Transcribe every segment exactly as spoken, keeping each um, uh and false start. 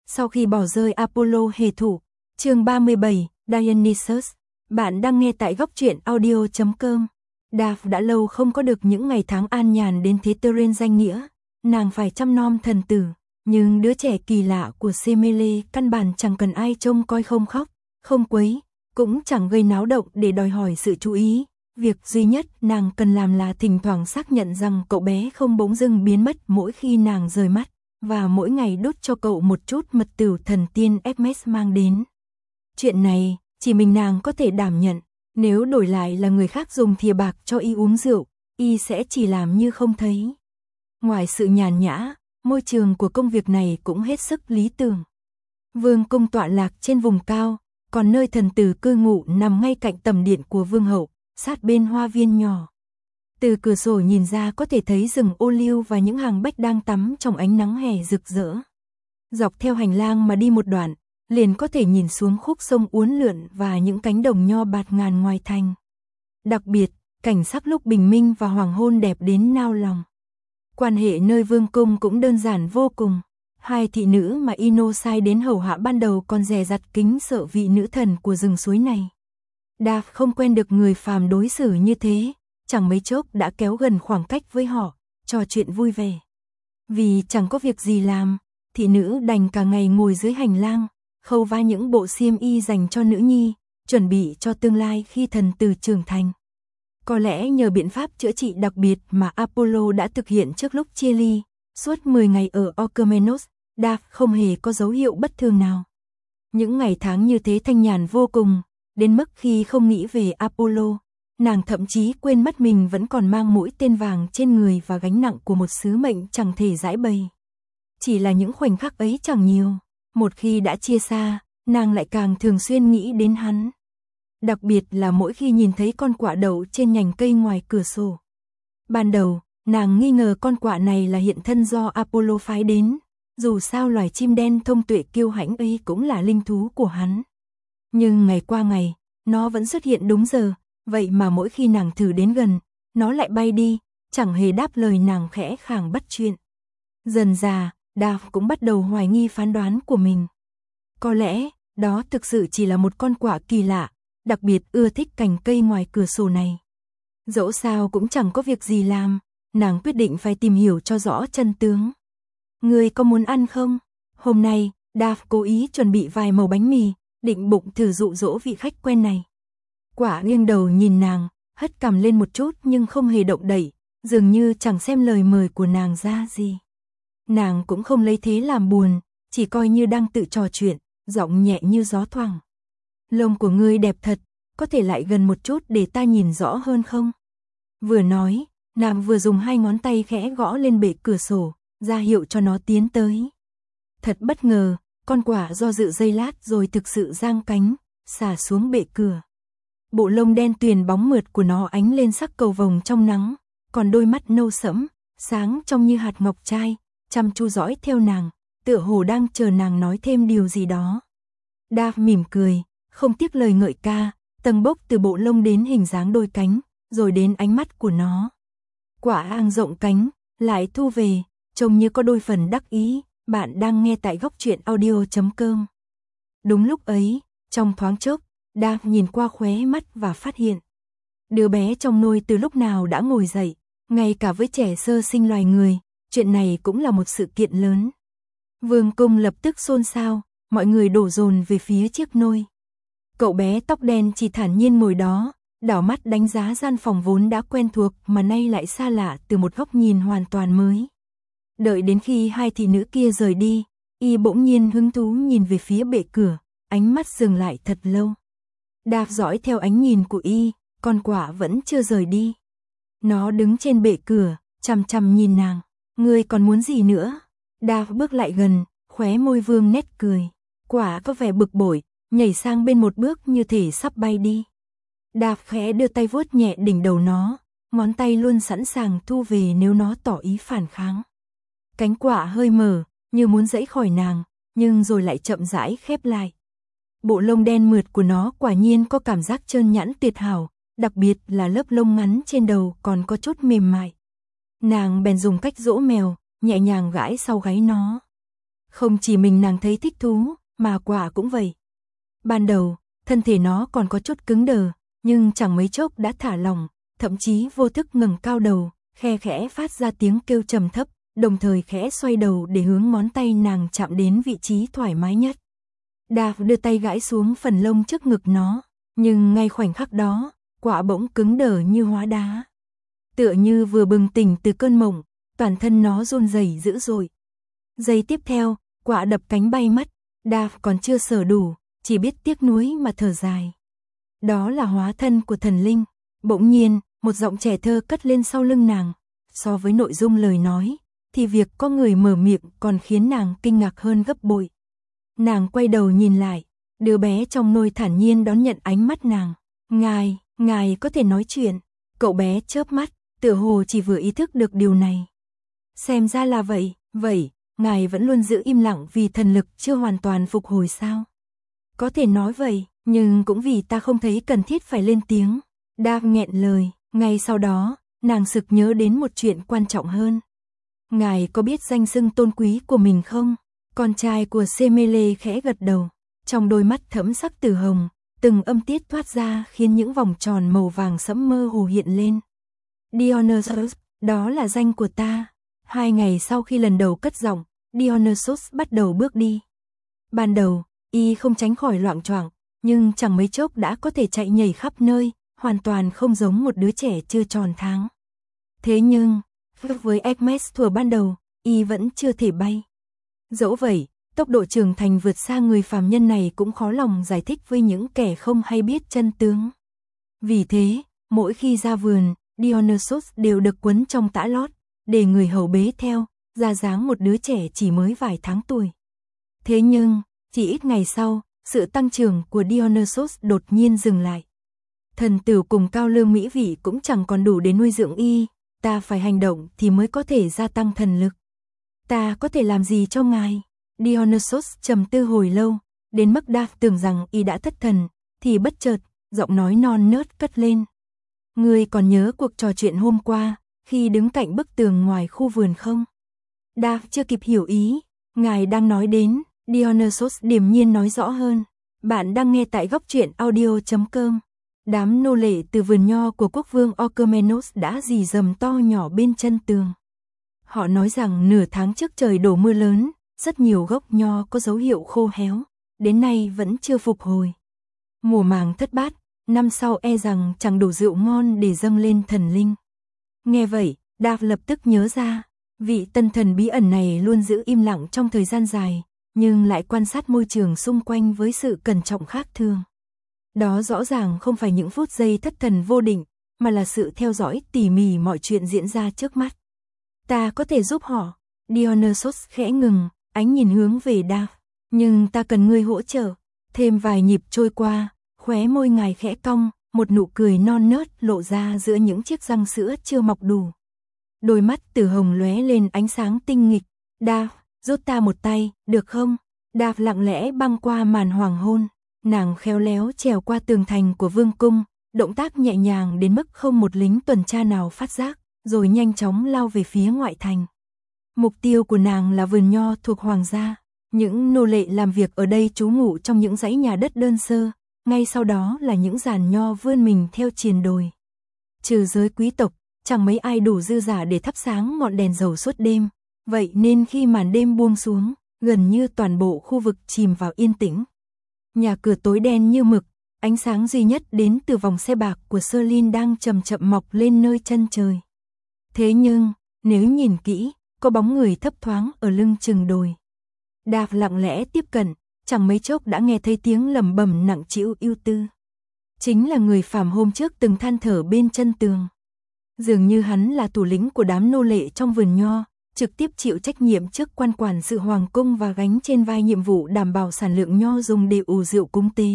Sau khi bỏ rơi Apollo hề thủ, chương ba mươi bảy, Dionysus. Bạn đang nghe tại góc truyện audio chấm com. Daphne đã lâu không có được những ngày tháng an nhàn đến thế Terrain danh nghĩa, nàng phải chăm nom thần tử, nhưng đứa trẻ kỳ lạ của Semele căn bản chẳng cần ai trông coi, không khóc, không quấy, cũng chẳng gây náo động để đòi hỏi sự chú ý. Việc duy nhất nàng cần làm là thỉnh thoảng xác nhận rằng cậu bé không bỗng dưng biến mất mỗi khi nàng rời mắt, và mỗi ngày đút cho cậu một chút mật tửu thần tiên Hermes mang đến. Chuyện này, chỉ mình nàng có thể đảm nhận, nếu đổi lại là người khác dùng thìa bạc cho y uống rượu, y sẽ chỉ làm như không thấy. Ngoài sự nhàn nhã, môi trường của công việc này cũng hết sức lý tưởng. Vương cung tọa lạc trên vùng cao, còn nơi thần tử cư ngụ nằm ngay cạnh tầm điện của vương hậu, sát bên hoa viên nhỏ. Từ cửa sổ nhìn ra có thể thấy rừng ô liu và những hàng bách đang tắm trong ánh nắng hè rực rỡ. Dọc theo hành lang mà đi một đoạn, liền có thể nhìn xuống khúc sông uốn lượn và những cánh đồng nho bạt ngàn ngoài thành. Đặc biệt, cảnh sắc lúc bình minh và hoàng hôn đẹp đến nao lòng. Quan hệ nơi vương cung cũng đơn giản vô cùng. Hai thị nữ mà Ino sai đến hầu hạ ban đầu còn dè dặt kính sợ vị nữ thần của rừng suối này. Daphne không quen được người phàm đối xử như thế, chẳng mấy chốc đã kéo gần khoảng cách với họ, trò chuyện vui vẻ. Vì chẳng có việc gì làm, thị nữ đành cả ngày ngồi dưới hành lang, khâu vá những bộ xiêm y dành cho nữ nhi, chuẩn bị cho tương lai khi thần tử trưởng thành. Có lẽ nhờ biện pháp chữa trị đặc biệt mà Apollo đã thực hiện trước lúc chia ly, suốt mười ngày ở Orchomenos, Daphne không hề có dấu hiệu bất thường nào. Những ngày tháng như thế thanh nhàn vô cùng, đến mức khi không nghĩ về Apollo, nàng thậm chí quên mất mình vẫn còn mang mũi tên vàng trên người và gánh nặng của một sứ mệnh chẳng thể giãi bày. Chỉ là những khoảnh khắc ấy chẳng nhiều, một khi đã chia xa, nàng lại càng thường xuyên nghĩ đến hắn. Đặc biệt là mỗi khi nhìn thấy con quạ đậu trên nhành cây ngoài cửa sổ. Ban đầu, nàng nghi ngờ con quạ này là hiện thân do Apollo phái đến, dù sao loài chim đen thông tuệ kiêu hãnh ấy cũng là linh thú của hắn. Nhưng ngày qua ngày, nó vẫn xuất hiện đúng giờ, vậy mà mỗi khi nàng thử đến gần, nó lại bay đi, chẳng hề đáp lời nàng khẽ khàng bắt chuyện. Dần dà, Daphne cũng bắt đầu hoài nghi phán đoán của mình. Có lẽ, đó thực sự chỉ là một con quạ kỳ lạ, đặc biệt ưa thích cành cây ngoài cửa sổ này. Dẫu sao cũng chẳng có việc gì làm, nàng quyết định phải tìm hiểu cho rõ chân tướng. Ngươi có muốn ăn không? Hôm nay, Daphne cố ý chuẩn bị vài mẩu bánh mì, định bụng thử dụ dỗ vị khách quen này. Quả nghiêng đầu nhìn nàng, hất cằm lên một chút nhưng không hề động đậy, dường như chẳng xem lời mời của nàng ra gì. Nàng cũng không lấy thế làm buồn, chỉ coi như đang tự trò chuyện, giọng nhẹ như gió thoảng. Lông của ngươi đẹp thật, có thể lại gần một chút để ta nhìn rõ hơn không? Vừa nói, nàng vừa dùng hai ngón tay khẽ gõ lên bệ cửa sổ, ra hiệu cho nó tiến tới. Thật bất ngờ, con quạ do dự giây lát rồi thực sự giang cánh, xả xuống bệ cửa. Bộ lông đen tuyền bóng mượt của nó ánh lên sắc cầu vồng trong nắng, còn đôi mắt nâu sẫm, sáng trông như hạt ngọc trai, chăm chú dõi theo nàng, tựa hồ đang chờ nàng nói thêm điều gì đó. Daphne mỉm cười, không tiếc lời ngợi ca, tầng bốc từ bộ lông đến hình dáng đôi cánh, rồi đến ánh mắt của nó. Quả ang rộng cánh, lại thu về, trông như có đôi phần đắc ý. Bạn đang nghe tại góc truyện audio chấm com. Đúng lúc ấy, trong thoáng chốc, Daphne nhìn qua khóe mắt và phát hiện. Đứa bé trong nôi từ lúc nào đã ngồi dậy, ngay cả với trẻ sơ sinh loài người, chuyện này cũng là một sự kiện lớn. Vương cung lập tức xôn xao, mọi người đổ dồn về phía chiếc nôi. Cậu bé tóc đen chỉ thản nhiên ngồi đó, đảo mắt đánh giá gian phòng vốn đã quen thuộc mà nay lại xa lạ từ một góc nhìn hoàn toàn mới. Đợi đến khi hai thị nữ kia rời đi, y bỗng nhiên hứng thú nhìn về phía bệ cửa, ánh mắt dừng lại thật lâu. Daphne dõi theo ánh nhìn của y, con quạ vẫn chưa rời đi. Nó đứng trên bệ cửa, chằm chằm nhìn nàng. Ngươi còn muốn gì nữa? Daphne bước lại gần, khóe môi vương nét cười. Quả có vẻ bực bội, nhảy sang bên một bước như thể sắp bay đi. Daphne khẽ đưa tay vuốt nhẹ đỉnh đầu nó, ngón tay luôn sẵn sàng thu về nếu nó tỏ ý phản kháng. Cánh quạ hơi mở, như muốn giãy khỏi nàng, nhưng rồi lại chậm rãi khép lại. Bộ lông đen mượt của nó quả nhiên có cảm giác trơn nhẵn tuyệt hảo, đặc biệt là lớp lông ngắn trên đầu còn có chút mềm mại. Nàng bèn dùng cách dỗ mèo, nhẹ nhàng gãi sau gáy nó. Không chỉ mình nàng thấy thích thú, mà quả cũng vậy. Ban đầu, thân thể nó còn có chút cứng đờ, nhưng chẳng mấy chốc đã thả lỏng, thậm chí vô thức ngẩng cao đầu, khe khẽ phát ra tiếng kêu trầm thấp, đồng thời khẽ xoay đầu để hướng ngón tay nàng chạm đến vị trí thoải mái nhất. Dav đưa tay gãi xuống phần lông trước ngực nó, nhưng ngay khoảnh khắc đó, quả bỗng cứng đờ như hóa đá. Tựa như vừa bừng tỉnh từ cơn mộng, toàn thân nó run rẩy dữ dội. Giây tiếp theo, quả đập cánh bay mất, Dav còn chưa sở đủ, chỉ biết tiếc nuối mà thở dài. Đó là hóa thân của thần linh. Bỗng nhiên, một giọng trẻ thơ cất lên sau lưng nàng. So với nội dung lời nói, thì việc có người mở miệng còn khiến nàng kinh ngạc hơn gấp bội. Nàng quay đầu nhìn lại, đứa bé trong nôi thản nhiên đón nhận ánh mắt nàng. Ngài, ngài có thể nói chuyện. Cậu bé chớp mắt, tựa hồ chỉ vừa ý thức được điều này. Xem ra là vậy, vậy, ngài vẫn luôn giữ im lặng vì thần lực chưa hoàn toàn phục hồi sao? Có thể nói vậy, nhưng cũng vì ta không thấy cần thiết phải lên tiếng. Dav nghẹn lời, ngay sau đó, nàng sực nhớ đến một chuyện quan trọng hơn. Ngài có biết danh xưng tôn quý của mình không? Con trai của Semele khẽ gật đầu, trong đôi mắt thẫm sắc tử hồng, từng âm tiết thoát ra khiến những vòng tròn màu vàng sẫm mơ hồ hiện lên. Dionysus, đó là danh của ta. Hai ngày sau khi lần đầu cất giọng, Dionysus bắt đầu bước đi. Ban đầu, y không tránh khỏi loạng choạng, nhưng chẳng mấy chốc đã có thể chạy nhảy khắp nơi, hoàn toàn không giống một đứa trẻ chưa tròn tháng. Thế nhưng, với Hermes thuở ban đầu, y vẫn chưa thể bay. Dẫu vậy, tốc độ trưởng thành vượt xa người phàm nhân này cũng khó lòng giải thích với những kẻ không hay biết chân tướng. Vì thế, mỗi khi ra vườn, Dionysus đều được quấn trong tã lót, để người hầu bế theo, ra dáng một đứa trẻ chỉ mới vài tháng tuổi. Thế nhưng, chỉ ít ngày sau, sự tăng trưởng của Dionysus đột nhiên dừng lại. Thần tử cùng cao lương mỹ vị cũng chẳng còn đủ để nuôi dưỡng y, ta phải hành động thì mới có thể gia tăng thần lực. Ta có thể làm gì cho ngài? Dionysus trầm tư hồi lâu, đến mức Dav tưởng rằng y đã thất thần, thì bất chợt, giọng nói non nớt cất lên. Ngươi còn nhớ cuộc trò chuyện hôm qua, khi đứng cạnh bức tường ngoài khu vườn không? Dav chưa kịp hiểu ý, ngài đang nói đến, Dionysus điềm nhiên nói rõ hơn. Bạn đang nghe tại góc truyện audio chấm com. Đám nô lệ từ vườn nho của quốc vương Orchomenos đã rì rầm to nhỏ bên chân tường. Họ nói rằng nửa tháng trước trời đổ mưa lớn, rất nhiều gốc nho có dấu hiệu khô héo, đến nay vẫn chưa phục hồi. Mùa màng thất bát, năm sau e rằng chẳng đủ rượu ngon để dâng lên thần linh. Nghe vậy, Dav lập tức nhớ ra, vị tân thần bí ẩn này luôn giữ im lặng trong thời gian dài, nhưng lại quan sát môi trường xung quanh với sự cẩn trọng khác thường. Đó rõ ràng không phải những phút giây thất thần vô định, mà là sự theo dõi tỉ mỉ mọi chuyện diễn ra trước mắt. Ta có thể giúp họ. Dionysus khẽ ngừng, ánh nhìn hướng về Dav. Nhưng ta cần ngươi hỗ trợ. Thêm vài nhịp trôi qua, khóe môi ngài khẽ cong, một nụ cười non nớt lộ ra giữa những chiếc răng sữa chưa mọc đủ. Đôi mắt tử hồng lóe lên ánh sáng tinh nghịch. Dav, giúp ta một tay, được không? Dav lặng lẽ băng qua màn hoàng hôn. Nàng khéo léo trèo qua tường thành của vương cung, động tác nhẹ nhàng đến mức không một lính tuần tra nào phát giác, rồi nhanh chóng lao về phía ngoại thành. Mục tiêu của nàng là vườn nho thuộc hoàng gia. Những nô lệ làm việc ở đây trú ngụ trong những dãy nhà đất đơn sơ, ngay sau đó là những giàn nho vươn mình theo triền đồi. Trừ giới quý tộc, chẳng mấy ai đủ dư giả để thắp sáng ngọn đèn dầu suốt đêm, vậy nên khi màn đêm buông xuống, gần như toàn bộ khu vực chìm vào yên tĩnh. Nhà cửa tối đen như mực, ánh sáng duy nhất đến từ vòng xe bạc của Serlin đang chậm chậm mọc lên nơi chân trời. Thế nhưng, nếu nhìn kỹ, có bóng người thấp thoáng ở lưng chừng đồi. Dav lặng lẽ tiếp cận, chẳng mấy chốc đã nghe thấy tiếng lẩm bẩm nặng trĩu ưu tư. Chính là người phàm hôm trước từng than thở bên chân tường. Dường như hắn là thủ lĩnh của đám nô lệ trong vườn nho, trực tiếp chịu trách nhiệm trước quan quản sự hoàng cung và gánh trên vai nhiệm vụ đảm bảo sản lượng nho dùng để ủ rượu cúng tế.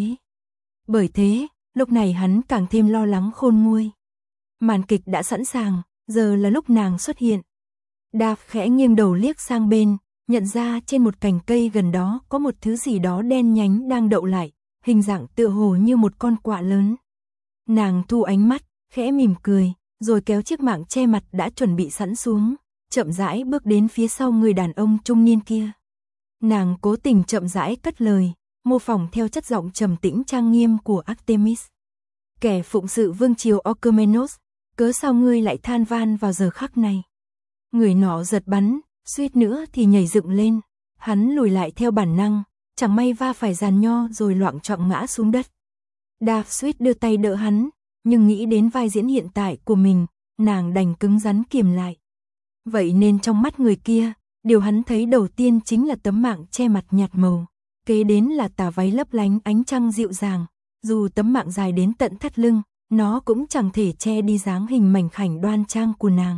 Bởi thế, lúc này hắn càng thêm lo lắng khôn nguôi. Màn kịch đã sẵn sàng, giờ là lúc nàng xuất hiện. Dav khẽ nghiêng đầu liếc sang bên, nhận ra trên một cành cây gần đó có một thứ gì đó đen nhánh đang đậu lại, hình dạng tựa hồ như một con quạ lớn. Nàng thu ánh mắt, khẽ mỉm cười, rồi kéo chiếc mạng che mặt đã chuẩn bị sẵn xuống, chậm rãi bước đến phía sau người đàn ông trung niên kia. Nàng cố tình chậm rãi cất lời, mô phỏng theo chất giọng trầm tĩnh trang nghiêm của Artemis. Kẻ phụng sự vương triều Orchomenos, cớ sao ngươi lại than van vào giờ khắc này? Người nọ giật bắn, suýt nữa thì nhảy dựng lên, hắn lùi lại theo bản năng, chẳng may va phải giàn nho rồi loạng choạng ngã xuống đất. Dav suýt đưa tay đỡ hắn, nhưng nghĩ đến vai diễn hiện tại của mình, nàng đành cứng rắn kiềm lại. Vậy nên trong mắt người kia, điều hắn thấy đầu tiên chính là tấm mạng che mặt nhạt màu, kế đến là tà váy lấp lánh ánh trăng dịu dàng, dù tấm mạng dài đến tận thắt lưng, nó cũng chẳng thể che đi dáng hình mảnh khảnh đoan trang của nàng.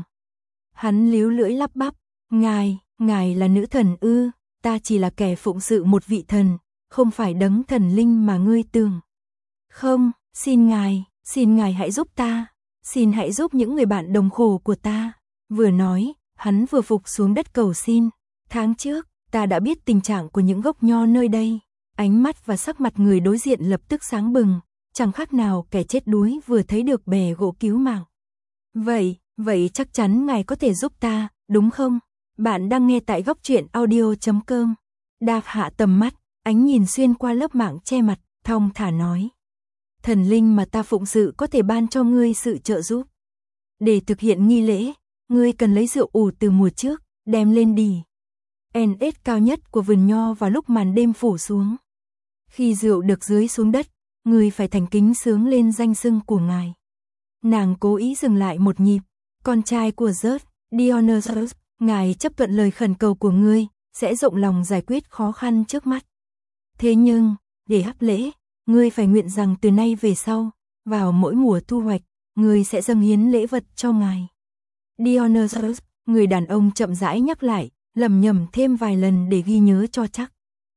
Hắn líu lưỡi lắp bắp, ngài, ngài là nữ thần ư, ta chỉ là kẻ phụng sự một vị thần, không phải đấng thần linh mà ngươi tưởng. Không, xin ngài, xin ngài hãy giúp ta, xin hãy giúp những người bạn đồng khổ của ta. Vừa nói, hắn vừa phục xuống đất cầu xin. Tháng trước, ta đã biết tình trạng của những gốc nho nơi đây. Ánh mắt và sắc mặt người đối diện lập tức sáng bừng, chẳng khác nào kẻ chết đuối vừa thấy được bè gỗ cứu mạng. Vậy, vậy chắc chắn ngài có thể giúp ta, đúng không? Bạn đang nghe tại góc truyện audio chấm com. Dav hạ tầm mắt, ánh nhìn xuyên qua lớp mạng che mặt, thong thả nói. Thần linh mà ta phụng sự có thể ban cho ngươi sự trợ giúp. Để thực hiện nghi lễ, ngươi cần lấy rượu ủ từ mùa trước, đem lên đỉ en ét cao nhất của vườn nho vào lúc màn đêm phủ xuống. Khi rượu được dưới xuống đất, ngươi phải thành kính sướng lên danh xưng của ngài. Nàng cố ý dừng lại một nhịp, con trai của Zeus, Dionysus, ngài chấp thuận lời khẩn cầu của ngươi, sẽ rộng lòng giải quyết khó khăn trước mắt. Thế nhưng, để hấp lễ, ngươi phải nguyện rằng từ nay về sau, vào mỗi mùa thu hoạch, ngươi sẽ dâng hiến lễ vật cho ngài. Dionysus, người đàn ông chậm rãi nhắc lại, lẩm nhẩm thêm vài lần để ghi nhớ cho chắc.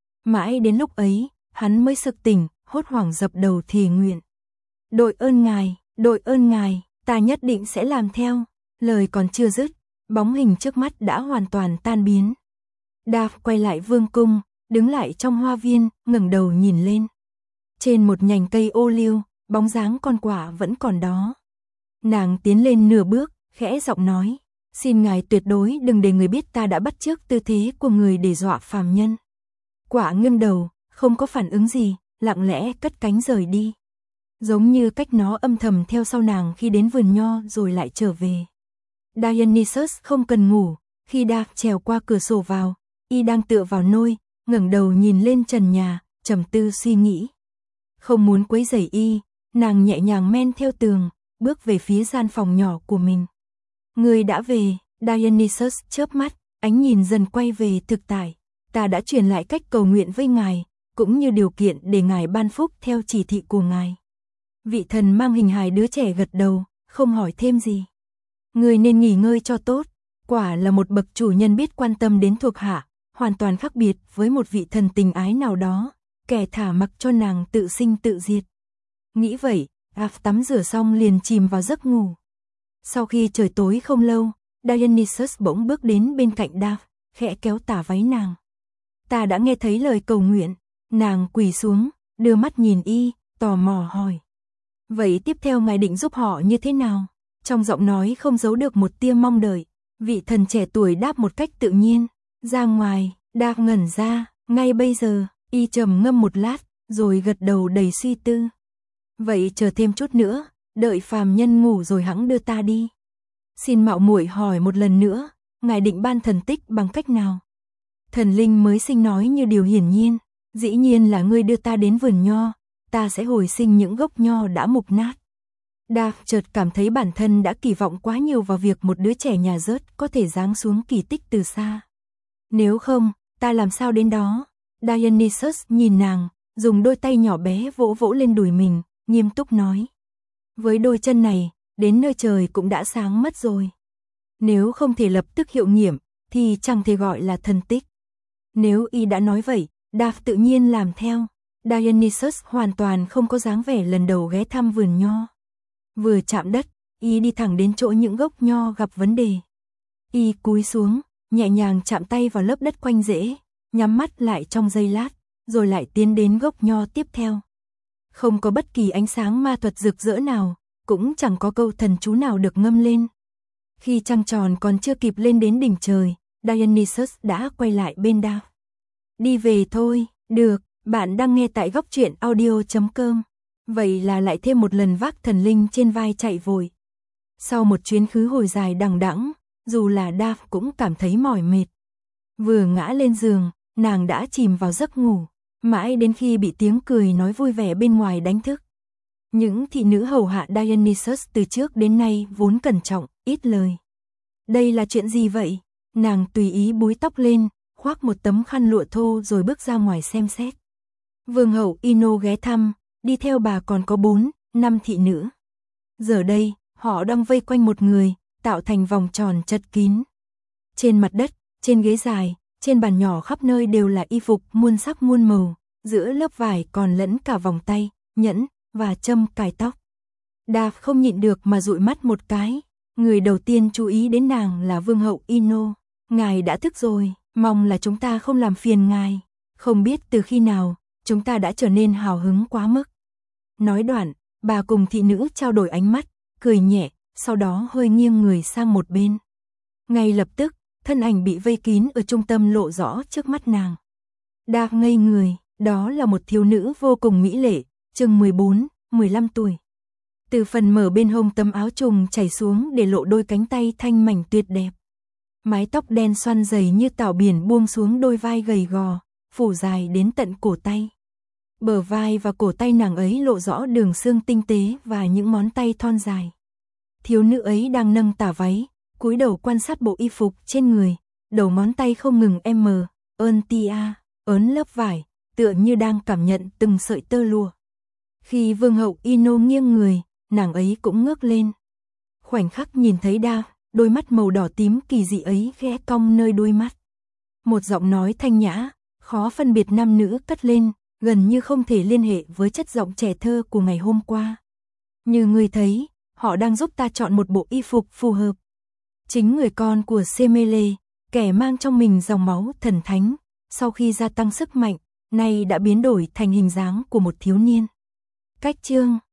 Mãi đến lúc ấy, hắn mới sực tỉnh, hốt hoảng dập đầu thề nguyện. Đội ơn ngài, đội ơn ngài, ta nhất định sẽ làm theo. Lời còn chưa dứt, bóng hình trước mắt đã hoàn toàn tan biến. Dav quay lại vương cung, đứng lại trong hoa viên, ngẩng đầu nhìn lên. Trên một nhành cây ô liu, bóng dáng con quạ vẫn còn đó. Nàng tiến lên nửa bước, khẽ giọng nói, xin ngài tuyệt đối đừng để người biết ta đã bắt chước tư thế của người để dọa phàm nhân. Quạ ngưng đầu, không có phản ứng gì, lặng lẽ cất cánh rời đi. Giống như cách nó âm thầm theo sau nàng khi đến vườn nho rồi lại trở về. Dionysus không cần ngủ, khi Dav trèo qua cửa sổ vào, y đang tựa vào nôi, ngẩng đầu nhìn lên trần nhà, trầm tư suy nghĩ. Không muốn quấy rầy y, nàng nhẹ nhàng men theo tường, bước về phía gian phòng nhỏ của mình. Người đã về, Dionysus chớp mắt, ánh nhìn dần quay về thực tại. Ta đã truyền lại cách cầu nguyện với ngài, cũng như điều kiện để ngài ban phúc theo chỉ thị của ngài. Vị thần mang hình hài đứa trẻ gật đầu, không hỏi thêm gì. Người nên nghỉ ngơi cho tốt, quả là một bậc chủ nhân biết quan tâm đến thuộc hạ, hoàn toàn khác biệt với một vị thần tình ái nào đó, kẻ thả mặc cho nàng tự sinh tự diệt. Nghĩ vậy, Dav tắm rửa xong liền chìm vào giấc ngủ. Sau khi trời tối không lâu, Dionysus bỗng bước đến bên cạnh Dav, khẽ kéo tà váy nàng. Ta đã nghe thấy lời cầu nguyện. Nàng quỳ xuống, đưa mắt nhìn y, tò mò hỏi. Vậy tiếp theo ngài định giúp họ như thế nào? Trong giọng nói không giấu được một tia mong đợi. Vị thần trẻ tuổi đáp một cách tự nhiên. Ra ngoài, Dav ngẩn ra, ngay bây giờ, y trầm ngâm một lát, rồi gật đầu đầy suy tư. Vậy chờ thêm chút nữa, đợi phàm nhân ngủ rồi hẵng đưa ta đi. Xin mạo muội hỏi một lần nữa, ngài định ban thần tích bằng cách nào? Thần linh mới sinh nói như điều hiển nhiên. Dĩ nhiên là ngươi đưa ta đến vườn nho, ta sẽ hồi sinh những gốc nho đã mục nát. Dav chợt cảm thấy bản thân đã kỳ vọng quá nhiều vào việc một đứa trẻ nhà rớt có thể giáng xuống kỳ tích từ xa. Nếu không, ta làm sao đến đó? Dionysus nhìn nàng, dùng đôi tay nhỏ bé vỗ vỗ lên đùi mình, nghiêm túc nói. Với đôi chân này, đến nơi trời cũng đã sáng mất rồi. Nếu không thể lập tức hiệu nghiệm, thì chẳng thể gọi là thần tích. Nếu y đã nói vậy, Dav tự nhiên làm theo. Dionysus hoàn toàn không có dáng vẻ lần đầu ghé thăm vườn nho. Vừa chạm đất, y đi thẳng đến chỗ những gốc nho gặp vấn đề. Y cúi xuống, nhẹ nhàng chạm tay vào lớp đất quanh rễ, nhắm mắt lại trong giây lát, rồi lại tiến đến gốc nho tiếp theo. Không có bất kỳ ánh sáng ma thuật rực rỡ nào, cũng chẳng có câu thần chú nào được ngâm lên. Khi trăng tròn còn chưa kịp lên đến đỉnh trời, Dionysus đã quay lại bên Dav. Đi về thôi, được, bạn đang nghe tại góc truyện audio chấm com. Vậy là lại thêm một lần vác thần linh trên vai chạy vội. Sau một chuyến khứ hồi dài đằng đẵng, dù là Daphne cũng cảm thấy mỏi mệt. Vừa ngã lên giường, nàng đã chìm vào giấc ngủ, mãi đến khi bị tiếng cười nói vui vẻ bên ngoài đánh thức. Những thị nữ hầu hạ Dionysus từ trước đến nay vốn cẩn trọng, ít lời. Đây là chuyện gì vậy? Nàng tùy ý búi tóc lên, khoác một tấm khăn lụa thô rồi bước ra ngoài xem xét. Vương hậu Ino ghé thăm, đi theo bà còn có bốn, năm thị nữ. Giờ đây, họ đang vây quanh một người, tạo thành vòng tròn chật kín. Trên mặt đất, trên ghế dài, trên bàn nhỏ khắp nơi đều là y phục muôn sắc muôn màu, giữa lớp vải còn lẫn cả vòng tay, nhẫn và châm cài tóc. Daphne không nhịn được mà dụi mắt một cái. Người đầu tiên chú ý đến nàng là Vương hậu Ino. Ngài đã thức rồi, mong là chúng ta không làm phiền ngài. Không biết từ khi nào, chúng ta đã trở nên hào hứng quá mức. Nói đoạn, bà cùng thị nữ trao đổi ánh mắt, cười nhẹ, sau đó hơi nghiêng người sang một bên. Ngay lập tức, thân ảnh bị vây kín ở trung tâm lộ rõ trước mắt nàng. Daphne ngây người, đó là một thiếu nữ vô cùng mỹ lệ, chừng mười bốn, mười lăm tuổi. Từ phần mở bên hông tấm áo trùng chảy xuống để lộ đôi cánh tay thanh mảnh tuyệt đẹp. Mái tóc đen xoăn dày như tảo biển buông xuống đôi vai gầy gò, phủ dài đến tận cổ tay. Bờ vai và cổ tay nàng ấy lộ rõ đường xương tinh tế và những ngón tay thon dài. Thiếu nữ ấy đang nâng tà váy, cúi đầu quan sát bộ y phục trên người, đầu ngón tay không ngừng em mờ, ơn tia, ớn lớp vải, tựa như đang cảm nhận từng sợi tơ lụa. Khi Vương hậu Ino nghiêng người, nàng ấy cũng ngước lên. Khoảnh khắc nhìn thấy Daphne, đôi mắt màu đỏ tím kỳ dị ấy khẽ cong nơi đôi mắt. Một giọng nói thanh nhã, khó phân biệt nam nữ cất lên, gần như không thể liên hệ với chất giọng trẻ thơ của ngày hôm qua. Như người thấy, họ đang giúp ta chọn một bộ y phục phù hợp. Chính người con của Semele, kẻ mang trong mình dòng máu thần thánh, sau khi gia tăng sức mạnh, nay đã biến đổi thành hình dáng của một thiếu niên. Cách chương